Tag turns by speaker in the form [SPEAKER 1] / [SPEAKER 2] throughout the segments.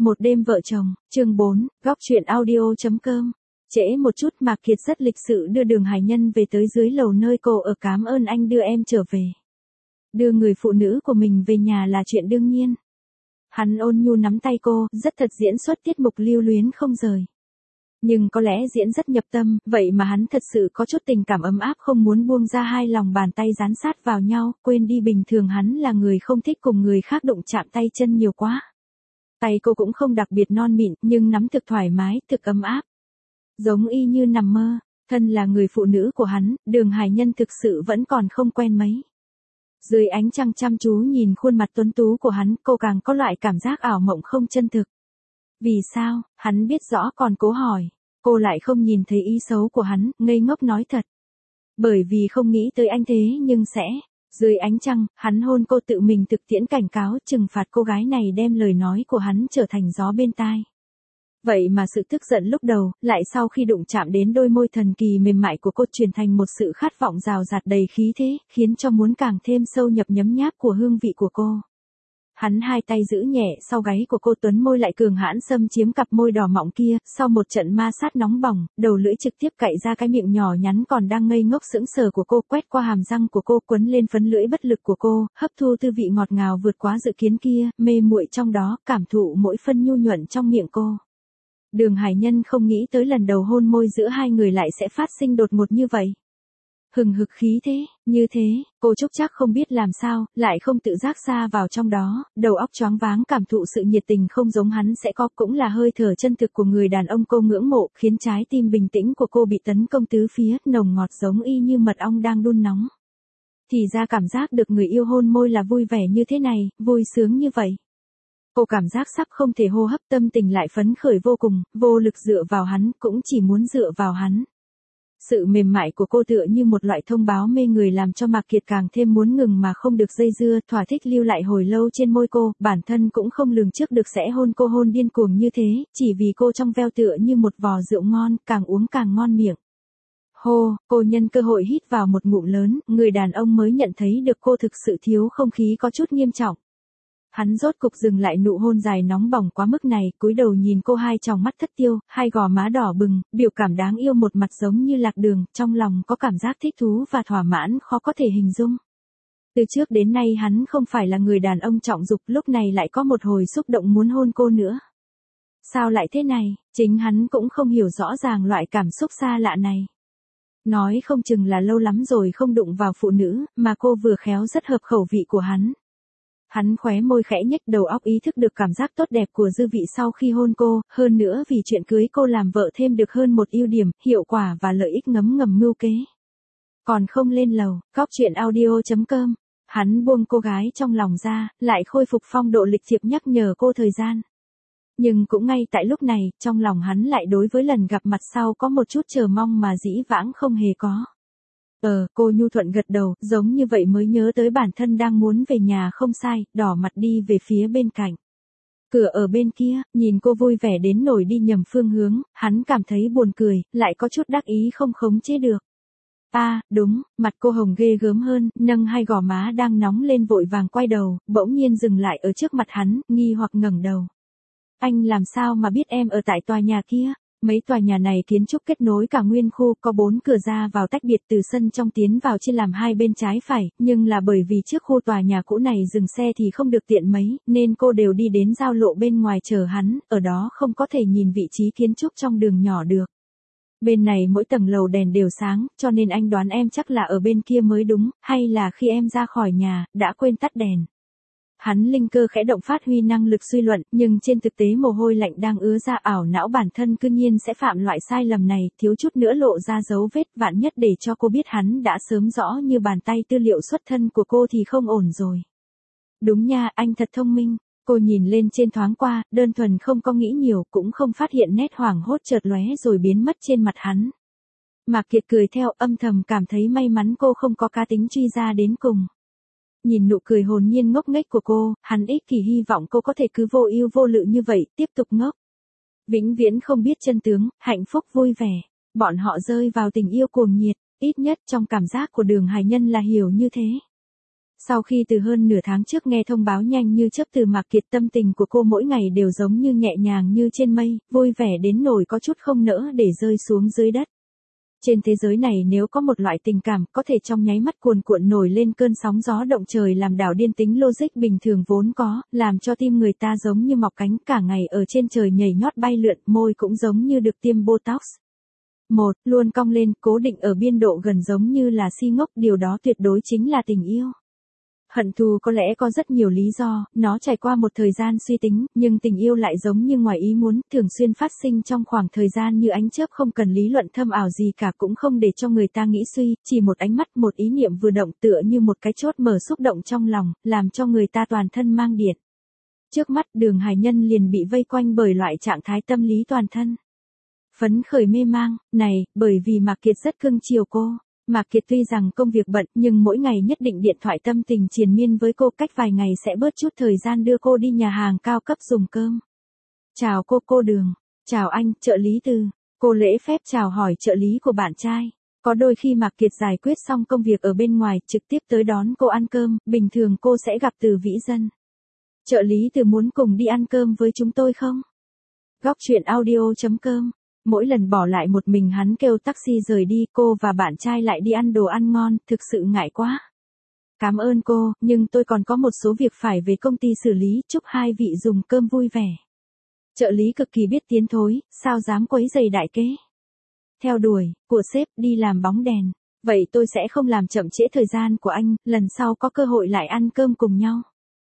[SPEAKER 1] Một đêm vợ chồng, chương 4, góc truyện audio.com. Trễ một chút Mạc Kiệt rất lịch sự đưa Đường Hải Nhân về tới dưới lầu nơi cô ở. Cảm ơn anh đưa em trở về. Đưa người phụ nữ của mình về nhà là chuyện đương nhiên. Hắn ôn nhu nắm tay cô, rất thật diễn xuất tiết mục lưu luyến không rời. Nhưng có lẽ diễn rất nhập tâm, vậy mà hắn thật sự có chút tình cảm ấm áp không muốn buông ra, hai lòng bàn tay dán sát vào nhau, quên đi bình thường hắn là người không thích cùng người khác đụng chạm tay chân nhiều quá. Tay cô cũng không đặc biệt non mịn, nhưng nắm thực thoải mái, thực ấm áp. Giống y như nằm mơ, thân là người phụ nữ của hắn, Đường Hải Nhân thực sự vẫn còn không quen mấy. Dưới ánh trăng chăm chú nhìn khuôn mặt tuấn tú của hắn, cô càng có loại cảm giác ảo mộng không chân thực. Vì sao, hắn biết rõ còn cố hỏi, cô lại không nhìn thấy ý xấu của hắn, ngây ngốc nói thật. Bởi vì không nghĩ tới anh thế nhưng sẽ. Dưới ánh trăng, hắn hôn cô, tự mình thực tiễn cảnh cáo, trừng phạt cô gái này đem lời nói của hắn trở thành gió bên tai. Vậy mà sự tức giận lúc đầu, lại sau khi đụng chạm đến đôi môi thần kỳ mềm mại của cô chuyển thành một sự khát vọng rào rạt đầy khí thế, khiến cho muốn càng thêm sâu nhập nhấm nháp của hương vị của cô. Hắn hai tay giữ nhẹ sau gáy của cô, tuấn môi lại cường hãn xâm chiếm cặp môi đỏ mọng kia, sau một trận ma sát nóng bỏng, đầu lưỡi trực tiếp cạy ra cái miệng nhỏ nhắn còn đang ngây ngốc sững sờ của cô, quét qua hàm răng của cô, quấn lên phấn lưỡi bất lực của cô, hấp thu tư vị ngọt ngào vượt quá dự kiến kia, mê muội trong đó, cảm thụ mỗi phân nhu nhuận trong miệng cô. Đường Hải Nhân không nghĩ tới lần đầu hôn môi giữa hai người lại sẽ phát sinh đột ngột như vậy. Hừng hực khí thế, như thế, cô Trúc chắc không biết làm sao, lại không tự giác xa vào trong đó, đầu óc choáng váng cảm thụ sự nhiệt tình không giống hắn sẽ có, cũng là hơi thở chân thực của người đàn ông cô ngưỡng mộ, khiến trái tim bình tĩnh của cô bị tấn công tứ phía, nồng ngọt giống y như mật ong đang đun nóng. Thì ra cảm giác được người yêu hôn môi là vui vẻ như thế này, vui sướng như vậy. Cô cảm giác sắp không thể hô hấp, tâm tình lại phấn khởi vô cùng, vô lực dựa vào hắn, cũng chỉ muốn dựa vào hắn. Sự mềm mại của cô tựa như một loại thông báo mê người làm cho Mạc Kiệt càng thêm muốn ngừng mà không được dây dưa, thỏa thích lưu lại hồi lâu trên môi cô, bản thân cũng không lường trước được sẽ hôn cô hôn điên cuồng như thế, chỉ vì cô trong veo tựa như một vò rượu ngon, càng uống càng ngon miệng. Hô, cô nhân cơ hội hít vào một ngụm lớn, người đàn ông mới nhận thấy được cô thực sự thiếu không khí có chút nghiêm trọng. Hắn rốt cục dừng lại nụ hôn dài nóng bỏng quá mức này, cúi đầu nhìn cô, hai tròng mắt thất tiêu, hai gò má đỏ bừng, biểu cảm đáng yêu một mặt giống như lạc đường, trong lòng có cảm giác thích thú và thỏa mãn khó có thể hình dung. Từ trước đến nay hắn không phải là người đàn ông trọng dục, lúc này lại có một hồi xúc động muốn hôn cô nữa. Sao lại thế này, chính hắn cũng không hiểu rõ ràng loại cảm xúc xa lạ này. Nói không chừng là lâu lắm rồi không đụng vào phụ nữ, mà cô vừa khéo rất hợp khẩu vị của hắn. Hắn khóe môi khẽ nhếch, đầu óc ý thức được cảm giác tốt đẹp của dư vị sau khi hôn cô, hơn nữa vì chuyện cưới cô làm vợ thêm được hơn một ưu điểm, hiệu quả và lợi ích ngấm ngầm mưu kế. Còn không lên lầu, góc truyện audio.com, hắn buông cô gái trong lòng ra, lại khôi phục phong độ lịch thiệp nhắc nhở cô thời gian. Nhưng cũng ngay tại lúc này, trong lòng hắn lại đối với lần gặp mặt sau có một chút chờ mong mà dĩ vãng không hề có. Cô nhu thuận gật đầu, giống như vậy mới nhớ tới bản thân đang muốn về nhà không sai, đỏ mặt đi về phía bên cạnh. Cửa ở bên kia, nhìn cô vui vẻ đến nổi đi nhầm phương hướng, hắn cảm thấy buồn cười, lại có chút đắc ý không khống chế được. Đúng, mặt cô hồng ghê gớm hơn, nâng hai gò má đang nóng lên vội vàng quay đầu, bỗng nhiên dừng lại ở trước mặt hắn, nghi hoặc ngẩng đầu. Anh làm sao mà biết em ở tại tòa nhà kia? Mấy tòa nhà này kiến trúc kết nối cả nguyên khu, có 4 cửa ra vào tách biệt, từ sân trong tiến vào chia làm hai bên trái phải, nhưng là bởi vì trước khu tòa nhà cũ này dừng xe thì không được tiện mấy, nên cô đều đi đến giao lộ bên ngoài chờ hắn, ở đó không có thể nhìn vị trí kiến trúc trong đường nhỏ được. Bên này mỗi tầng lầu đèn đều sáng, cho nên anh đoán em chắc là ở bên kia mới đúng, hay là khi em ra khỏi nhà, đã quên tắt đèn. Hắn linh cơ khẽ động phát huy năng lực suy luận, nhưng trên thực tế mồ hôi lạnh đang ứa ra, ảo não bản thân cư nhiên sẽ phạm loại sai lầm này, thiếu chút nữa lộ ra dấu vết, vạn nhất để cho cô biết hắn đã sớm rõ như bàn tay tư liệu xuất thân của cô thì không ổn rồi. Đúng nha, anh thật thông minh. Cô nhìn lên trên thoáng qua, đơn thuần không có nghĩ nhiều, cũng không phát hiện nét hoảng hốt chợt lóe rồi biến mất trên mặt hắn. Mạc Kiệt cười theo, âm thầm cảm thấy may mắn cô không có cá tính truy ra đến cùng. Nhìn nụ cười hồn nhiên ngốc nghếch của cô, hắn ích kỷ hy vọng cô có thể cứ vô ưu vô lự như vậy, tiếp tục ngốc. Vĩnh viễn không biết chân tướng, hạnh phúc vui vẻ. Bọn họ rơi vào tình yêu cuồng nhiệt, ít nhất trong cảm giác của Đường Hải Nhân là hiểu như thế. Sau khi từ hơn nửa tháng trước nghe thông báo nhanh như chớp từ Mạc Kiệt, tâm tình của cô mỗi ngày đều giống như nhẹ nhàng như trên mây, vui vẻ đến nỗi có chút không nỡ để rơi xuống dưới đất. Trên thế giới này nếu có một loại tình cảm có thể trong nháy mắt cuồn cuộn nổi lên cơn sóng gió động trời làm đảo điên tính logic bình thường vốn có, làm cho tim người ta giống như mọc cánh cả ngày ở trên trời nhảy nhót bay lượn, môi cũng giống như được tiêm Botox. Một, luôn cong lên, cố định ở biên độ gần giống như là si ngốc, điều đó tuyệt đối chính là tình yêu. Hận thù có lẽ có rất nhiều lý do, nó trải qua một thời gian suy tính, nhưng tình yêu lại giống như ngoài ý muốn, thường xuyên phát sinh trong khoảng thời gian như ánh chớp, không cần lý luận thâm ảo gì cả, cũng không để cho người ta nghĩ suy, chỉ một ánh mắt, một ý niệm vừa động tựa như một cái chốt mở xúc động trong lòng, làm cho người ta toàn thân mang điện. Trước mắt Đường Hải Nhân liền bị vây quanh bởi loại trạng thái tâm lý toàn thân phấn khởi mê mang, này, bởi vì Mạc Kiệt rất cưng chiều cô. Mạc Kiệt tuy rằng công việc bận nhưng mỗi ngày nhất định điện thoại tâm tình triền miên với cô, cách vài ngày sẽ bớt chút thời gian đưa cô đi nhà hàng cao cấp dùng cơm. Chào cô Đường. Chào anh, trợ lý Từ. Cô lễ phép chào hỏi trợ lý của bạn trai. Có đôi khi Mạc Kiệt giải quyết xong công việc ở bên ngoài trực tiếp tới đón cô ăn cơm, bình thường cô sẽ gặp Từ Vĩ Dân. Trợ lý Từ muốn cùng đi ăn cơm với chúng tôi không? Góc chuyện audio.com. Mỗi lần bỏ lại một mình hắn kêu taxi rời đi, cô và bạn trai lại đi ăn đồ ăn ngon, thực sự ngại quá. Cảm ơn cô, nhưng tôi còn có một số việc phải về công ty xử lý, chúc hai vị dùng cơm vui vẻ. Trợ lý cực kỳ biết tiến thối, sao dám quấy rầy đại kế. Theo đuổi, của sếp, đi làm bóng đèn. Vậy tôi sẽ không làm chậm trễ thời gian của anh, lần sau có cơ hội lại ăn cơm cùng nhau.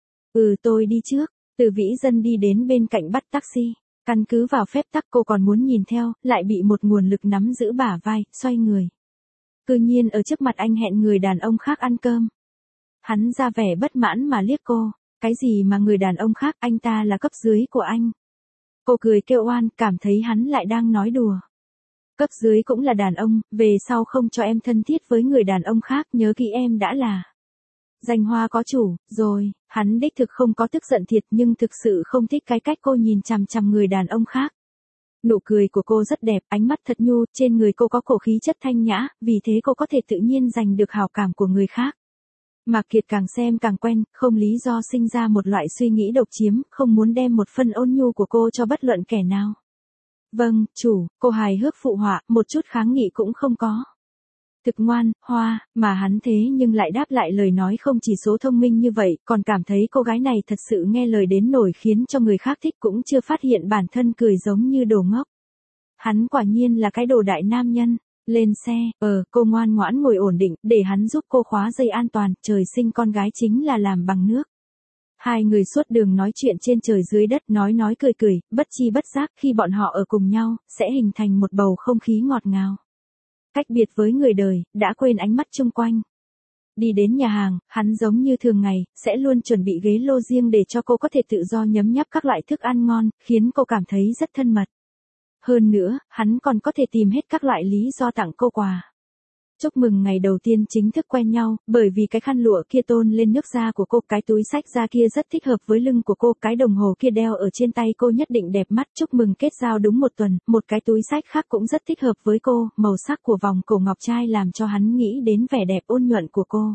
[SPEAKER 1] Tôi đi trước. Từ Vĩ Dân đi đến bên cạnh bắt taxi. Căn cứ vào phép tắc cô còn muốn nhìn theo, lại bị một nguồn lực nắm giữ bả vai, xoay người. Cư nhiên ở trước mặt anh hẹn người đàn ông khác ăn cơm. Hắn ra vẻ bất mãn mà liếc cô, cái gì mà người đàn ông khác, anh ta là cấp dưới của anh. Cô cười kêu oan, cảm thấy hắn lại đang nói đùa. Cấp dưới cũng là đàn ông, về sau không cho em thân thiết với người đàn ông khác, nhớ kỹ em đã là danh hoa có chủ, rồi, hắn đích thực không có tức giận thiệt nhưng thực sự không thích cái cách cô nhìn chằm chằm người đàn ông khác. Nụ cười của cô rất đẹp, ánh mắt thật nhu, trên người cô có cổ khí chất thanh nhã, vì thế cô có thể tự nhiên giành được hảo cảm của người khác. Mạc Kiệt càng xem càng quen, không lý do sinh ra một loại suy nghĩ độc chiếm, không muốn đem một phần ôn nhu của cô cho bất luận kẻ nào. Vâng, chủ, cô hài hước phụ họa, một chút kháng nghị cũng không có. Thực ngoan, hoa, mà hắn thế nhưng lại đáp lại lời nói không chỉ số thông minh như vậy, còn cảm thấy cô gái này thật sự nghe lời đến nổi khiến cho người khác thích, cũng chưa phát hiện bản thân cười giống như đồ ngốc. Hắn quả nhiên là cái đồ đại nam nhân. Lên xe, cô ngoan ngoãn ngồi ổn định, để hắn giúp cô khóa dây an toàn, trời sinh con gái chính là làm bằng nước. Hai người suốt đường nói chuyện trên trời dưới đất, nói cười, bất chi bất giác khi bọn họ ở cùng nhau, sẽ hình thành một bầu không khí ngọt ngào. Cách biệt với người đời, đã quên ánh mắt chung quanh. Đi đến nhà hàng, hắn giống như thường ngày, sẽ luôn chuẩn bị ghế lô riêng để cho cô có thể tự do nhấm nháp các loại thức ăn ngon, khiến cô cảm thấy rất thân mật. Hơn nữa, hắn còn có thể tìm hết các loại lý do tặng cô quà. Chúc mừng ngày đầu tiên chính thức quen nhau, bởi vì cái khăn lụa kia tôn lên nước da của cô, cái túi xách da kia rất thích hợp với lưng của cô, cái đồng hồ kia đeo ở trên tay cô nhất định đẹp mắt. Chúc mừng kết giao đúng một tuần, một cái túi xách khác cũng rất thích hợp với cô, màu sắc của vòng cổ ngọc trai làm cho hắn nghĩ đến vẻ đẹp ôn nhuận của cô.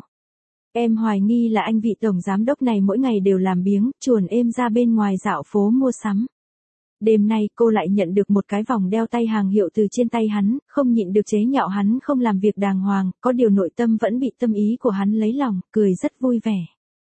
[SPEAKER 1] Em hoài nghi là anh vị tổng giám đốc này mỗi ngày đều làm biếng, chuồn êm ra bên ngoài dạo phố mua sắm. Đêm nay cô lại nhận được một cái vòng đeo tay hàng hiệu từ trên tay hắn, không nhịn được chế nhạo hắn không làm việc đàng hoàng, có điều nội tâm vẫn bị tâm ý của hắn lấy lòng, cười rất vui vẻ.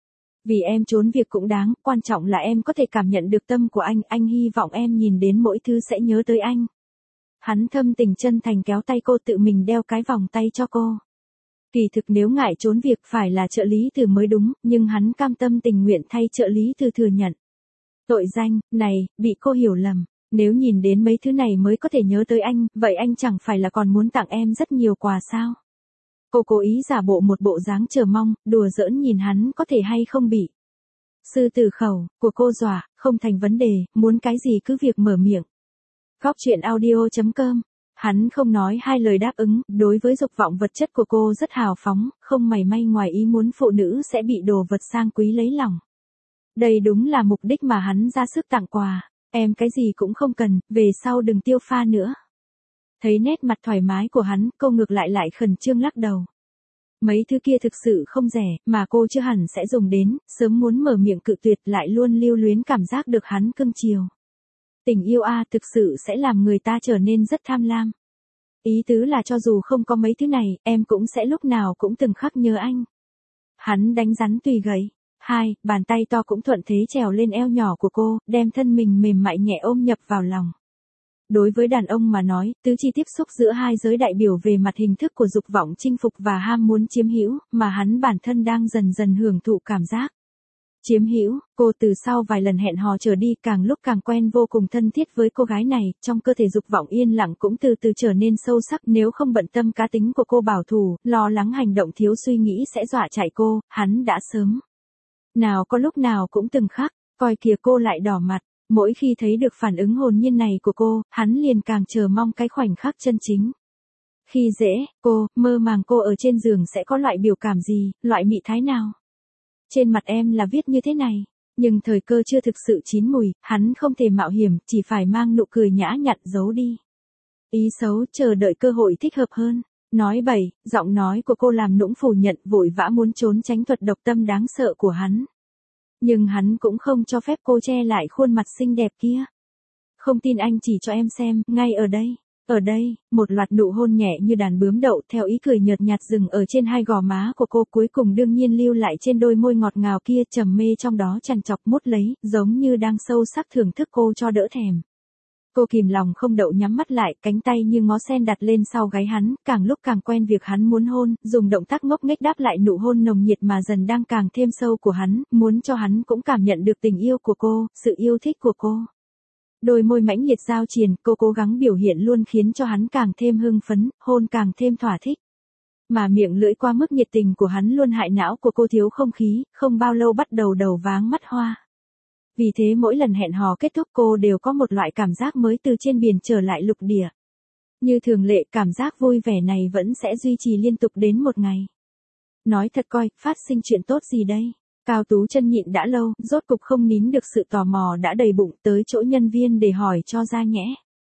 [SPEAKER 1] Vì em trốn việc cũng đáng, quan trọng là em có thể cảm nhận được tâm của anh hy vọng em nhìn đến mỗi thứ sẽ nhớ tới anh. Hắn thâm tình chân thành kéo tay cô tự mình đeo cái vòng tay cho cô. Kỳ thực nếu ngại trốn việc phải là trợ lý Từ mới đúng, nhưng hắn cam tâm tình nguyện thay trợ lý Từ thừa nhận. Tội danh, này, bị cô hiểu lầm. Nếu nhìn đến mấy thứ này mới có thể nhớ tới anh, vậy anh chẳng phải là còn muốn tặng em rất nhiều quà sao? Cô cố ý giả bộ một bộ dáng chờ mong, đùa giỡn nhìn hắn có thể hay không bị. Sư tử khẩu, của cô dọa, không thành vấn đề, muốn cái gì cứ việc mở miệng. Góc chuyện audio.com. Hắn không nói hai lời đáp ứng, đối với dục vọng vật chất của cô rất hào phóng, không mảy may ngoài ý muốn phụ nữ sẽ bị đồ vật sang quý lấy lòng. Đây đúng là mục đích mà hắn ra sức tặng quà. Em cái gì cũng không cần, về sau đừng tiêu pha nữa. Thấy nét mặt thoải mái của hắn, cô ngược lại khẩn trương lắc đầu. Mấy thứ kia thực sự không rẻ, mà cô chưa hẳn sẽ dùng đến, sớm muốn mở miệng cự tuyệt lại luôn lưu luyến cảm giác được hắn cưng chiều. Tình yêu thực sự sẽ làm người ta trở nên rất tham lam. Ý tứ là cho dù không có mấy thứ này, em cũng sẽ lúc nào cũng từng khắc nhớ anh. Hắn đánh rắn tùy gậy. Bàn tay to cũng thuận thế trèo lên eo nhỏ của cô, đem thân mình mềm mại nhẹ ôm nhập vào lòng. Đối với đàn ông mà nói, tứ chi tiếp xúc giữa hai giới đại biểu về mặt hình thức của dục vọng chinh phục và ham muốn chiếm hữu, mà hắn bản thân đang dần dần hưởng thụ cảm giác. Chiếm hữu, cô từ sau vài lần hẹn hò trở đi càng lúc càng quen vô cùng thân thiết với cô gái này, trong cơ thể dục vọng yên lặng cũng từ từ trở nên sâu sắc. Nếu không bận tâm cá tính của cô bảo thủ, lo lắng hành động thiếu suy nghĩ sẽ dọa chạy cô, hắn đã sớm. Nào có lúc nào cũng từng khắc, coi kìa cô lại đỏ mặt. Mỗi khi thấy được phản ứng hồn nhiên này của cô, hắn liền càng chờ mong cái khoảnh khắc chân chính. Khi dễ, cô, mơ màng cô ở trên giường sẽ có loại biểu cảm gì, loại mị thái nào? Trên mặt em là viết như thế này, nhưng thời cơ chưa thực sự chín mùi, hắn không thể mạo hiểm, chỉ phải mang nụ cười nhã nhặn giấu đi. Ý xấu, chờ đợi cơ hội thích hợp hơn. Nói bậy, giọng nói của cô làm nũng phủ nhận vội vã muốn trốn tránh thuật độc tâm đáng sợ của hắn. Nhưng hắn cũng không cho phép cô che lại khuôn mặt xinh đẹp kia. Không tin anh chỉ cho em xem, ngay ở đây. Ở đây, một loạt nụ hôn nhẹ như đàn bướm đậu theo ý cười nhợt nhạt dừng ở trên hai gò má của cô, cuối cùng đương nhiên lưu lại trên đôi môi ngọt ngào kia, trầm mê trong đó chằn chọc mút lấy, giống như đang sâu sắc thưởng thức cô cho đỡ thèm. Cô kìm lòng không đậu nhắm mắt lại, cánh tay như ngó sen đặt lên sau gáy hắn, càng lúc càng quen việc hắn muốn hôn, dùng động tác ngốc nghếch đáp lại nụ hôn nồng nhiệt mà dần đang càng thêm sâu của hắn, muốn cho hắn cũng cảm nhận được tình yêu của cô, sự yêu thích của cô. Đôi môi mãnh liệt giao triền, cô cố gắng biểu hiện luôn khiến cho hắn càng thêm hưng phấn, hôn càng thêm thỏa thích. Mà miệng lưỡi qua mức nhiệt tình của hắn luôn hại não của cô thiếu không khí, không bao lâu bắt đầu đầu váng mắt hoa. Vì thế mỗi lần hẹn hò kết thúc cô đều có một loại cảm giác mới từ trên biển trở lại lục địa. Như thường lệ, cảm giác vui vẻ này vẫn sẽ duy trì liên tục đến một ngày. Nói thật coi, phát sinh chuyện tốt gì đây? Cao Tú Chân nhịn đã lâu, rốt cục không nín được sự tò mò đã đầy bụng, tới chỗ nhân viên để hỏi cho ra nhẽ.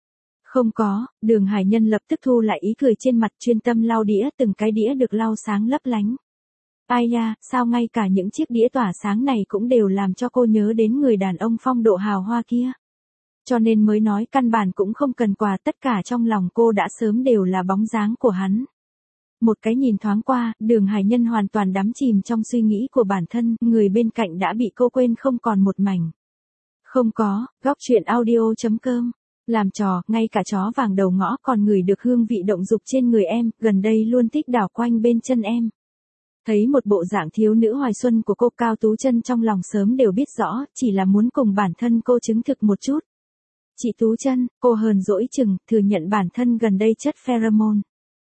[SPEAKER 1] Không có, Đường Hải Nhân lập tức thu lại ý cười trên mặt, chuyên tâm lau đĩa, từng cái đĩa được lau sáng lấp lánh. Ai da, sao ngay cả những chiếc đĩa tỏa sáng này cũng đều làm cho cô nhớ đến người đàn ông phong độ hào hoa kia. Cho nên mới nói căn bản cũng không cần quà, tất cả trong lòng cô đã sớm đều là bóng dáng của hắn. Một cái nhìn thoáng qua, Đường Hải Nhân hoàn toàn đắm chìm trong suy nghĩ của bản thân, người bên cạnh đã bị cô quên không còn một mảnh. Không có, góc truyện audio.com. Làm trò, ngay cả chó vàng đầu ngõ còn ngửi được hương vị động dục trên người em, gần đây luôn thích đảo quanh bên chân em. Thấy một bộ dạng thiếu nữ hoài xuân của cô, Cao Tú Chân trong lòng sớm đều biết rõ, chỉ là muốn cùng bản thân cô chứng thực một chút. Chị Tú Chân, cô hờn dỗi chừng, thừa nhận bản thân gần đây chất pheromone.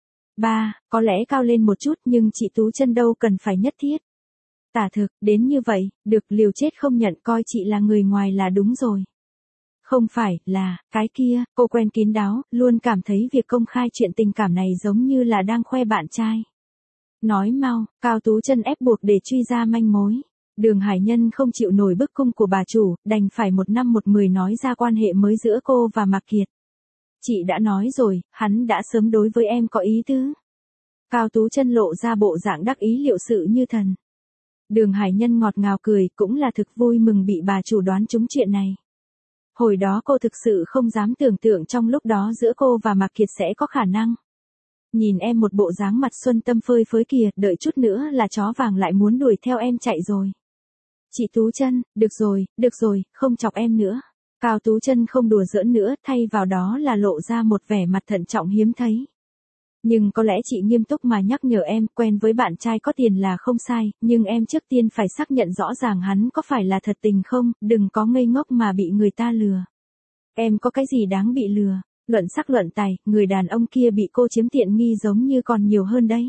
[SPEAKER 1] Có lẽ cao lên một chút nhưng chị Tú Chân đâu cần phải nhất thiết. Tả thực, đến như vậy, được liều chết không nhận, coi chị là người ngoài là đúng rồi. Không phải, là, cái kia, cô quen kín đáo, luôn cảm thấy việc công khai chuyện tình cảm này giống như là đang khoe bạn trai. Nói mau, Cao Tú Chân ép buộc để truy ra manh mối. Đường Hải Nhân không chịu nổi bức cung của bà chủ, đành phải một năm một mười nói ra quan hệ mới giữa cô và Mạc Kiệt. Chị đã nói rồi, hắn đã sớm đối với em có ý tứ. Cao Tú Chân lộ ra bộ dạng đắc ý liệu sự như thần. Đường Hải Nhân ngọt ngào cười, cũng là thực vui mừng bị bà chủ đoán trúng chuyện này. Hồi đó cô thực sự không dám tưởng tượng trong lúc đó giữa cô và Mạc Kiệt sẽ có khả năng. Nhìn em một bộ dáng mặt xuân tâm phơi phới kìa, đợi chút nữa là chó vàng lại muốn đuổi theo em chạy rồi. Chị Tú Chân, được rồi, không chọc em nữa. Cao Tú Chân không đùa giỡn nữa, thay vào đó là lộ ra một vẻ mặt thận trọng hiếm thấy. Nhưng có lẽ chị nghiêm túc mà nhắc nhở em, quen với bạn trai có tiền là không sai, nhưng em trước tiên phải xác nhận rõ ràng hắn có phải là thật tình không, đừng có ngây ngốc mà bị người ta lừa. Em có cái gì đáng bị lừa? Luận sắc luận tài, người đàn ông kia bị cô chiếm tiện nghi giống như còn nhiều hơn đấy.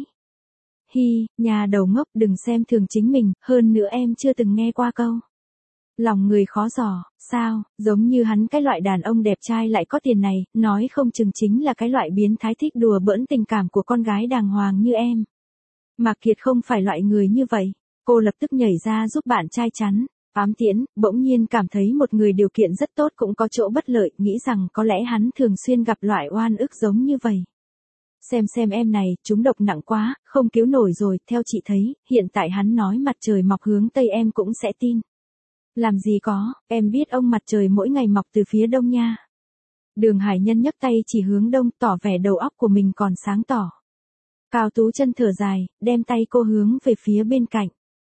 [SPEAKER 1] Nhà đầu ngốc, đừng xem thường chính mình, hơn nữa em chưa từng nghe qua câu. Lòng người khó dò, sao, giống như hắn cái loại đàn ông đẹp trai lại có tiền này, nói không chừng chính là cái loại biến thái thích đùa bỡn tình cảm của con gái đàng hoàng như em. Mạc Kiệt không phải loại người như vậy, cô lập tức nhảy ra giúp bạn trai chắn. Ám Tiễn, bỗng nhiên cảm thấy một người điều kiện rất tốt cũng có chỗ bất lợi, nghĩ rằng có lẽ hắn thường xuyên gặp loại oan ức giống như vậy. Xem em này, trúng độc nặng quá, không cứu nổi rồi, theo chị thấy, hiện tại hắn nói mặt trời mọc hướng Tây em cũng sẽ tin. Làm gì có, em biết ông mặt trời mỗi ngày mọc từ phía đông nha. Đường Hải Nhân nhấc tay chỉ hướng đông, tỏ vẻ đầu óc của mình còn sáng tỏ. Cao Tú Chân thở dài, đem tay cô hướng về phía bên cạnh.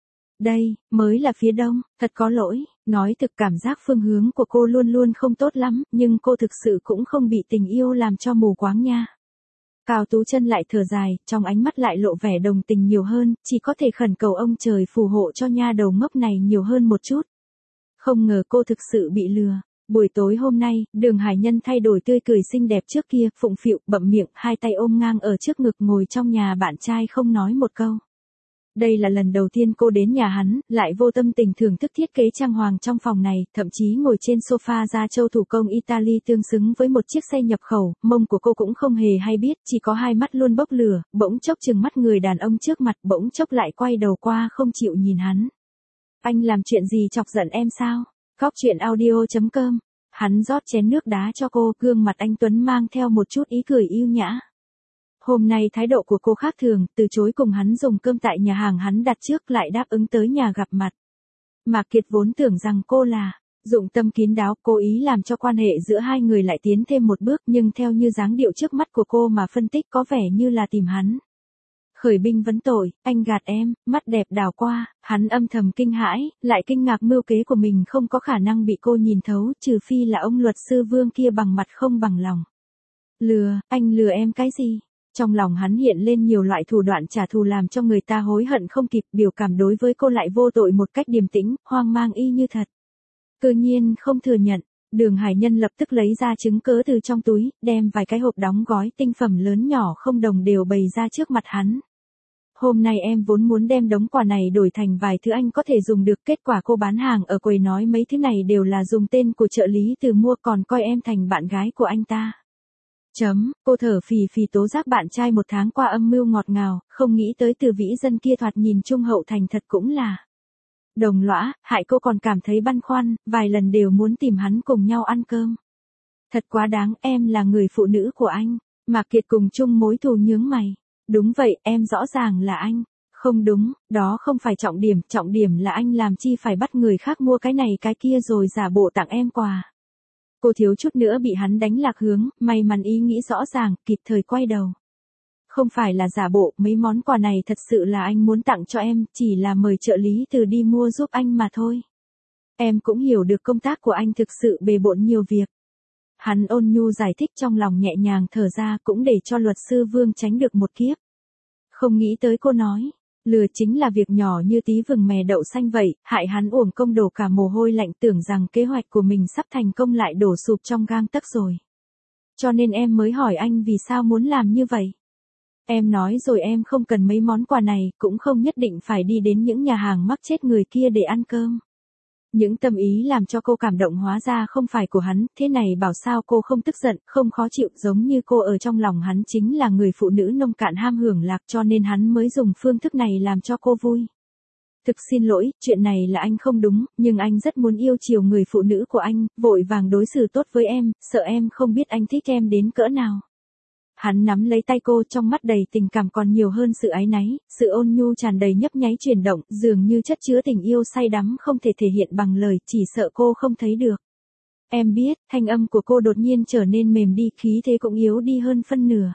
[SPEAKER 1] Đây, mới là phía đông, thật có lỗi, nói thực cảm giác phương hướng của cô luôn luôn không tốt lắm, nhưng cô thực sự cũng không bị tình yêu làm cho mù quáng nha. Cao Tú Chân lại thở dài, trong ánh mắt lại lộ vẻ đồng tình nhiều hơn, chỉ có thể khẩn cầu ông trời phù hộ cho nha đầu ngốc này nhiều hơn một chút. Không ngờ cô thực sự bị lừa. Buổi tối hôm nay, Đường Hải Nhân thay đổi tươi cười xinh đẹp trước kia, phụng phịu, bậm miệng, hai tay ôm ngang ở trước ngực ngồi trong nhà bạn trai không nói một câu. Đây là lần đầu tiên cô đến nhà hắn, lại vô tâm tình thưởng thức thiết kế trang hoàng trong phòng này, thậm chí ngồi trên sofa da trâu thủ công Italy tương xứng với một chiếc xe nhập khẩu, mông của cô cũng không hề hay biết, chỉ có hai mắt luôn bốc lửa, bỗng chốc trừng mắt người đàn ông trước mặt, bỗng chốc lại quay đầu qua không chịu nhìn hắn. Anh làm chuyện gì chọc giận em sao? Góc chuyện audio.com. Hắn rót chén nước đá cho cô, gương mặt anh Tuấn mang theo một chút ý cười yêu nhã. Hôm nay thái độ của cô khác thường, từ chối cùng hắn dùng cơm tại nhà hàng hắn đặt trước lại đáp ứng tới nhà gặp mặt. Mạc Kiệt vốn tưởng rằng cô là dụng tâm kín đáo, cố ý làm cho quan hệ giữa hai người lại tiến thêm một bước, nhưng theo như dáng điệu trước mắt của cô mà phân tích có vẻ như là tìm hắn. Khởi binh vấn tội, anh gạt em, mắt đẹp đảo qua, hắn âm thầm kinh hãi, lại kinh ngạc mưu kế của mình không có khả năng bị cô nhìn thấu, trừ phi là ông luật sư Vương kia bằng mặt không bằng lòng. Lừa, anh lừa em cái gì? Trong lòng hắn hiện lên nhiều loại thủ đoạn trả thù làm cho người ta hối hận không kịp, biểu cảm đối với cô lại vô tội một cách điềm tĩnh, hoang mang y như thật. Cơ nhiên không thừa nhận. Đường Hải Nhân lập tức lấy ra chứng cớ từ trong túi, đem vài cái hộp đóng gói tinh phẩm lớn nhỏ không đồng đều bày ra trước mặt hắn. Hôm nay em vốn muốn đem đống quà này đổi thành vài thứ anh có thể dùng được, kết quả cô bán hàng ở quầy nói mấy thứ này đều là dùng tên của trợ lý Từ mua, còn coi em thành bạn gái của anh ta. Cô thở phì phì tố giác bạn trai một tháng qua âm mưu ngọt ngào, không nghĩ tới Từ Vĩ Dân kia thoạt nhìn trung hậu thành thật cũng là đồng lõa, hại cô còn cảm thấy băn khoăn, vài lần đều muốn tìm hắn cùng nhau ăn cơm. Thật quá đáng, em là người phụ nữ của anh. Mạc Kiệt cùng chung mối thù nhướng mày. Đúng vậy, em rõ ràng là anh. Không đúng, đó không phải trọng điểm là anh làm chi phải bắt người khác mua cái này cái kia rồi giả bộ tặng em quà. Cô thiếu chút nữa bị hắn đánh lạc hướng, may mắn ý nghĩ rõ ràng, kịp thời quay đầu. Không phải là giả bộ, mấy món quà này thật sự là anh muốn tặng cho em, chỉ là mời trợ lý Từ đi mua giúp anh mà thôi. Em cũng hiểu được công tác của anh thực sự bề bộn nhiều việc. Hắn ôn nhu giải thích, trong lòng nhẹ nhàng thở ra, cũng để cho luật sư Vương tránh được một kiếp. Không nghĩ tới cô nói, lừa chính là việc nhỏ như tí vừng mè đậu xanh vậy, hại hắn uổng công đổ cả mồ hôi lạnh, tưởng rằng kế hoạch của mình sắp thành công lại đổ sụp trong gang tấc rồi. Cho nên em mới hỏi anh vì sao muốn làm như vậy. Em nói rồi em không cần mấy món quà này, cũng không nhất định phải đi đến những nhà hàng mắc chết người kia để ăn cơm. Những tâm ý làm cho cô cảm động hóa ra không phải của hắn, thế này bảo sao cô không tức giận, không khó chịu, giống như cô ở trong lòng hắn chính là người phụ nữ nông cạn ham hưởng lạc, cho nên hắn mới dùng phương thức này làm cho cô vui. Thực xin lỗi, chuyện này là anh không đúng, nhưng anh rất muốn yêu chiều người phụ nữ của anh, vội vàng đối xử tốt với em, sợ em không biết anh thích em đến cỡ nào. Hắn nắm lấy tay cô, trong mắt đầy tình cảm còn nhiều hơn sự áy náy, sự ôn nhu tràn đầy nhấp nháy chuyển động, dường như chất chứa tình yêu say đắm không thể thể hiện bằng lời, chỉ sợ cô không thấy được. Em biết, thanh âm của cô đột nhiên trở nên mềm đi, khí thế cũng yếu đi hơn phân nửa.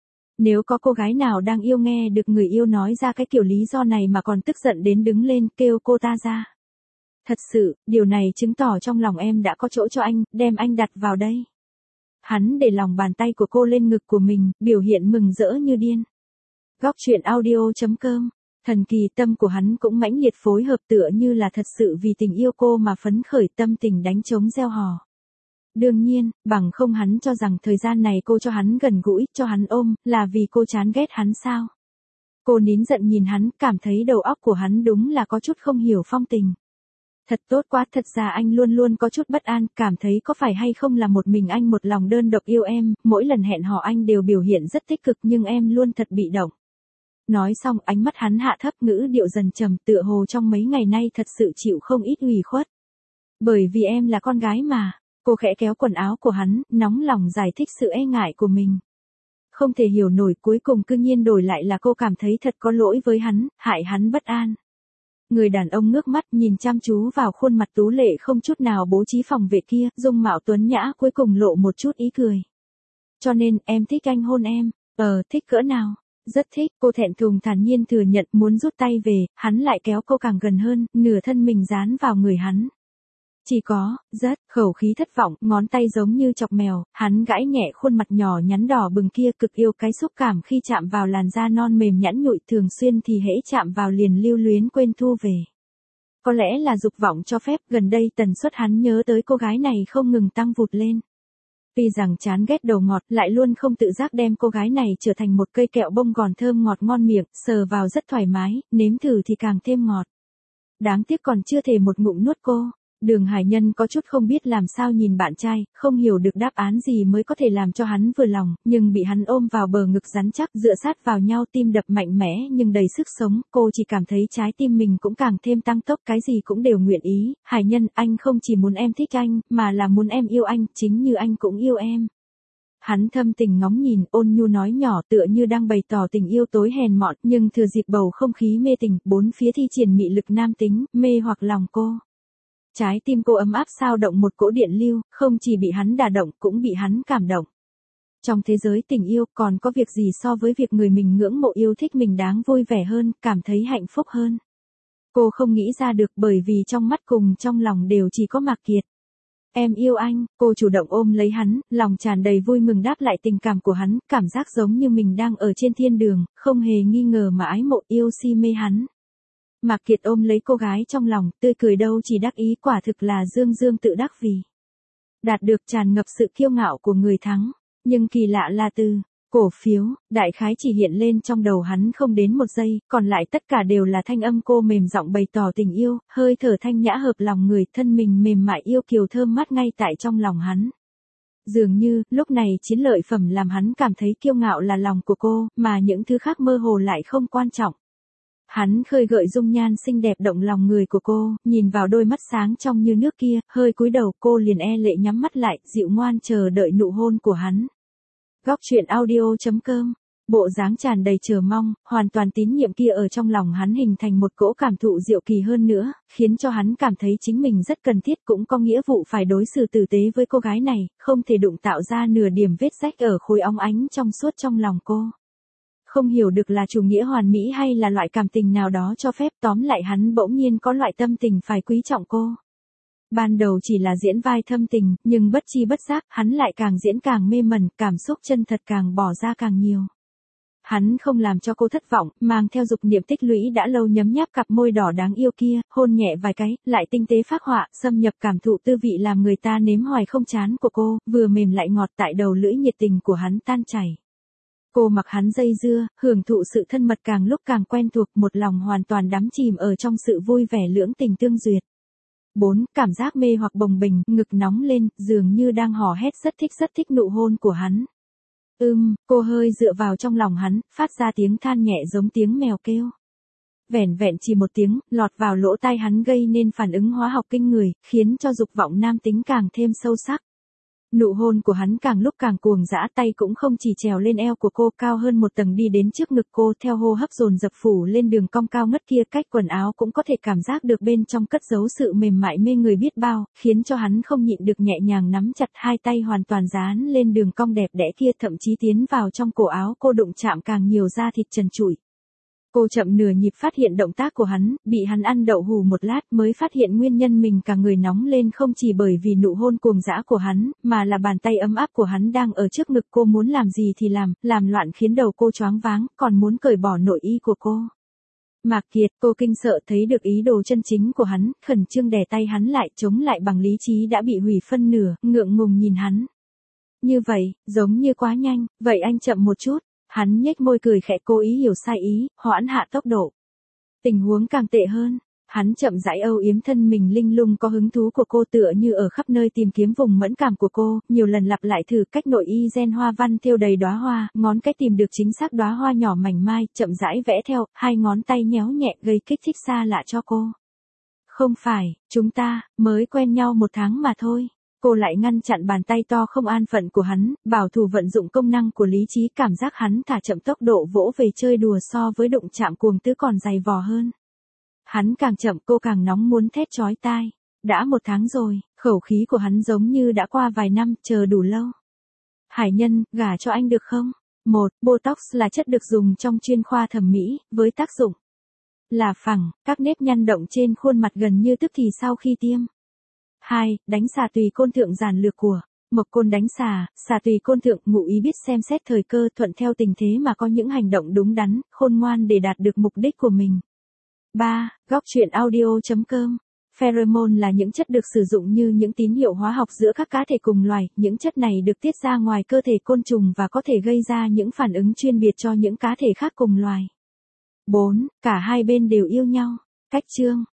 [SPEAKER 1] Nếu có cô gái nào đang yêu nghe được người yêu nói ra cái kiểu lý do này mà còn tức giận đến đứng lên kêu cô ta ra. Thật sự, điều này chứng tỏ trong lòng em đã có chỗ cho anh, đem anh đặt vào đây. Hắn để lòng bàn tay của cô lên ngực của mình, biểu hiện mừng rỡ như điên. Góc chuyện audio.com. Thần kỳ, tâm của hắn cũng mãnh liệt phối hợp, tựa như là thật sự vì tình yêu cô mà phấn khởi, tâm tình đánh trống reo hò. Đương nhiên, bằng không hắn cho rằng thời gian này cô cho hắn gần gũi, cho hắn ôm, là vì cô chán ghét hắn sao? Cô nín giận nhìn hắn, cảm thấy đầu óc của hắn đúng là có chút không hiểu phong tình. Thật tốt quá, thật ra anh luôn luôn có chút bất an, cảm thấy có phải hay không là một mình anh một lòng đơn độc yêu em, mỗi lần hẹn hò anh đều biểu hiện rất tích cực nhưng em luôn thật bị động. Nói xong, ánh mắt hắn hạ thấp, ngữ điệu dần trầm, tựa hồ trong mấy ngày nay thật sự chịu không ít ủy khuất. Bởi vì em là con gái mà. Cô khẽ kéo quần áo của hắn, nóng lòng giải thích sự e ngại của mình. Không thể hiểu nổi cuối cùng cư nhiên đổi lại là cô cảm thấy thật có lỗi với hắn, hại hắn bất an. Người đàn ông ngước mắt nhìn chăm chú vào khuôn mặt tú lệ không chút nào bố trí phòng vệ kia, dung mạo tuấn nhã cuối cùng lộ một chút ý cười. Cho nên, em thích anh hôn em. Thích cỡ nào? Rất thích, cô thẹn thùng thản nhiên thừa nhận muốn rút tay về, hắn lại kéo cô càng gần hơn, nửa thân mình dán vào người hắn. Chỉ có, rất, khẩu khí thất vọng, ngón tay giống như chọc mèo, hắn gãi nhẹ khuôn mặt nhỏ nhắn đỏ bừng kia cực yêu cái xúc cảm khi chạm vào làn da non mềm nhẵn nhụi thường xuyên thì hễ chạm vào liền lưu luyến quên thu về. Có lẽ là dục vọng cho phép gần đây tần suất hắn nhớ tới cô gái này không ngừng tăng vụt lên. Vì rằng chán ghét đầu ngọt lại luôn không tự giác đem cô gái này trở thành một cây kẹo bông gòn thơm ngọt ngon miệng, sờ vào rất thoải mái, nếm thử thì càng thêm ngọt. Đáng tiếc còn chưa thể một ngụm nuốt cô. Đường Hải Nhân có chút không biết làm sao nhìn bạn trai, không hiểu được đáp án gì mới có thể làm cho hắn vừa lòng, nhưng bị hắn ôm vào bờ ngực rắn chắc dựa sát vào nhau tim đập mạnh mẽ nhưng đầy sức sống, cô chỉ cảm thấy trái tim mình cũng càng thêm tăng tốc cái gì cũng đều nguyện ý. Hải Nhân, anh không chỉ muốn em thích anh, mà là muốn em yêu anh, chính như anh cũng yêu em. Hắn thâm tình ngóng nhìn, ôn nhu nói nhỏ tựa như đang bày tỏ tình yêu tối hèn mọn, nhưng thừa dịp bầu không khí mê tình, bốn phía thi triển mị lực nam tính, mê hoặc lòng cô. Trái tim cô ấm áp sao động một cỗ điện lưu, không chỉ bị hắn đả động cũng bị hắn cảm động. Trong thế giới tình yêu còn có việc gì so với việc người mình ngưỡng mộ yêu thích mình đáng vui vẻ hơn, cảm thấy hạnh phúc hơn. Cô không nghĩ ra được bởi vì trong mắt cùng trong lòng đều chỉ có Mạc Kiệt. Em yêu anh, cô chủ động ôm lấy hắn, lòng tràn đầy vui mừng đáp lại tình cảm của hắn, cảm giác giống như mình đang ở trên thiên đường, không hề nghi ngờ mà ái mộ yêu si mê hắn. Mạc Kiệt ôm lấy cô gái trong lòng, tươi cười đâu chỉ đắc ý quả thực là dương dương tự đắc vì đạt được tràn ngập sự kiêu ngạo của người thắng. Nhưng kỳ lạ là từ cổ phiếu, đại khái chỉ hiện lên trong đầu hắn không đến một giây, còn lại tất cả đều là thanh âm cô mềm giọng bày tỏ tình yêu, hơi thở thanh nhã hợp lòng người, thân mình mềm mại yêu kiều thơm mát ngay tại trong lòng hắn. Dường như, lúc này chiến lợi phẩm làm hắn cảm thấy kiêu ngạo là lòng của cô, mà những thứ khác mơ hồ lại không quan trọng. Hắn khơi gợi dung nhan xinh đẹp động lòng người của cô, nhìn vào đôi mắt sáng trong như nước kia, hơi cúi đầu cô liền e lệ nhắm mắt lại, dịu ngoan chờ đợi nụ hôn của hắn. Góc truyện audio.com. Bộ dáng tràn đầy chờ mong, hoàn toàn tín nhiệm kia ở trong lòng hắn hình thành một cỗ cảm thụ diệu kỳ hơn nữa, khiến cho hắn cảm thấy chính mình rất cần thiết cũng có nghĩa vụ phải đối xử tử tế với cô gái này, không thể đụng tạo ra nửa điểm vết rách ở khối óng ánh trong suốt trong lòng cô. Không hiểu được là chủ nghĩa hoàn mỹ hay là loại cảm tình nào đó cho phép, tóm lại hắn bỗng nhiên có loại tâm tình phải quý trọng cô. Ban đầu chỉ là diễn vai thâm tình, nhưng bất chi bất giác, hắn lại càng diễn càng mê mẩn, cảm xúc chân thật càng bỏ ra càng nhiều. Hắn không làm cho cô thất vọng, mang theo dục niệm tích lũy đã lâu nhấm nháp cặp môi đỏ đáng yêu kia, hôn nhẹ vài cái, lại tinh tế phác họa, xâm nhập cảm thụ tư vị làm người ta nếm hoài không chán của cô, vừa mềm lại ngọt tại đầu lưỡi nhiệt tình của hắn tan chảy. Cô mặc hắn dây dưa, hưởng thụ sự thân mật càng lúc càng quen thuộc, một lòng hoàn toàn đắm chìm ở trong sự vui vẻ lưỡng tình tương duyệt. 4. Cảm giác mê hoặc bồng bềnh, ngực nóng lên, dường như đang hò hét rất thích nụ hôn của hắn. Cô hơi dựa vào trong lòng hắn, phát ra tiếng than nhẹ giống tiếng mèo kêu. Vẻn vẹn chỉ một tiếng, lọt vào lỗ tai hắn gây nên phản ứng hóa học kinh người, khiến cho dục vọng nam tính càng thêm sâu sắc. Nụ hôn của hắn càng lúc càng cuồng dã, tay cũng không chỉ trèo lên eo của cô, cao hơn một tầng đi đến trước ngực cô, theo hô hấp dồn dập phủ lên đường cong cao ngất kia, cách quần áo cũng có thể cảm giác được bên trong cất giấu sự mềm mại mê người biết bao, khiến cho hắn không nhịn được nhẹ nhàng nắm chặt hai tay hoàn toàn dán lên đường cong đẹp đẽ kia, thậm chí tiến vào trong cổ áo cô đụng chạm càng nhiều da thịt trần trụi. Cô chậm nửa nhịp phát hiện động tác của hắn, bị hắn ăn đậu hù một lát mới phát hiện nguyên nhân mình cả người nóng lên không chỉ bởi vì nụ hôn cuồng dã của hắn, mà là bàn tay ấm áp của hắn đang ở trước ngực cô, muốn làm gì thì làm loạn khiến đầu cô choáng váng, còn muốn cởi bỏ nội y của cô. Mạc Kiệt, cô kinh sợ thấy được ý đồ chân chính của hắn, khẩn trương đè tay hắn lại, chống lại bằng lý trí đã bị hủy phân nửa, ngượng ngùng nhìn hắn. Như vậy, giống như quá nhanh, vậy anh chậm một chút. Hắn nhếch môi cười khẽ, cố ý hiểu sai ý, hoãn hạ tốc độ. Tình huống càng tệ hơn, hắn chậm rãi âu yếm thân mình linh lung có hứng thú của cô, tựa như ở khắp nơi tìm kiếm vùng mẫn cảm của cô, nhiều lần lặp lại thử cách nội y gen hoa văn thêu đầy đóa hoa, ngón cái tìm được chính xác đóa hoa nhỏ mảnh mai, chậm rãi vẽ theo, hai ngón tay nhéo nhẹ gây kích thích xa lạ cho cô. Không phải, chúng ta mới quen nhau 1 tháng mà thôi. Cô lại ngăn chặn bàn tay to không an phận của hắn, bảo thủ vận dụng công năng của lý trí, cảm giác hắn thả chậm tốc độ vỗ về chơi đùa so với đụng chạm cuồng tứ còn dày vò hơn. Hắn càng chậm cô càng nóng muốn thét chói tai. Đã 1 tháng rồi, khẩu khí của hắn giống như đã qua vài năm, chờ đủ lâu. Hải Nhân, gả cho anh được không? 1. Botox là chất được dùng trong chuyên khoa thẩm mỹ, với tác dụng là phẳng, các nếp nhăn động trên khuôn mặt gần như tức thì sau khi tiêm. 2. Đánh xà tùy côn thượng giản lược của Mộc Côn đánh xà tùy côn thượng, ngụ ý biết xem xét thời cơ, thuận theo tình thế mà có những hành động đúng đắn, khôn ngoan để đạt được mục đích của mình. 3. Góc truyện audio.com. Pheromone là những chất được sử dụng như những tín hiệu hóa học giữa các cá thể cùng loài, những chất này được tiết ra ngoài cơ thể côn trùng và có thể gây ra những phản ứng chuyên biệt cho những cá thể khác cùng loài. 4. Cả hai bên đều yêu nhau. Cách chương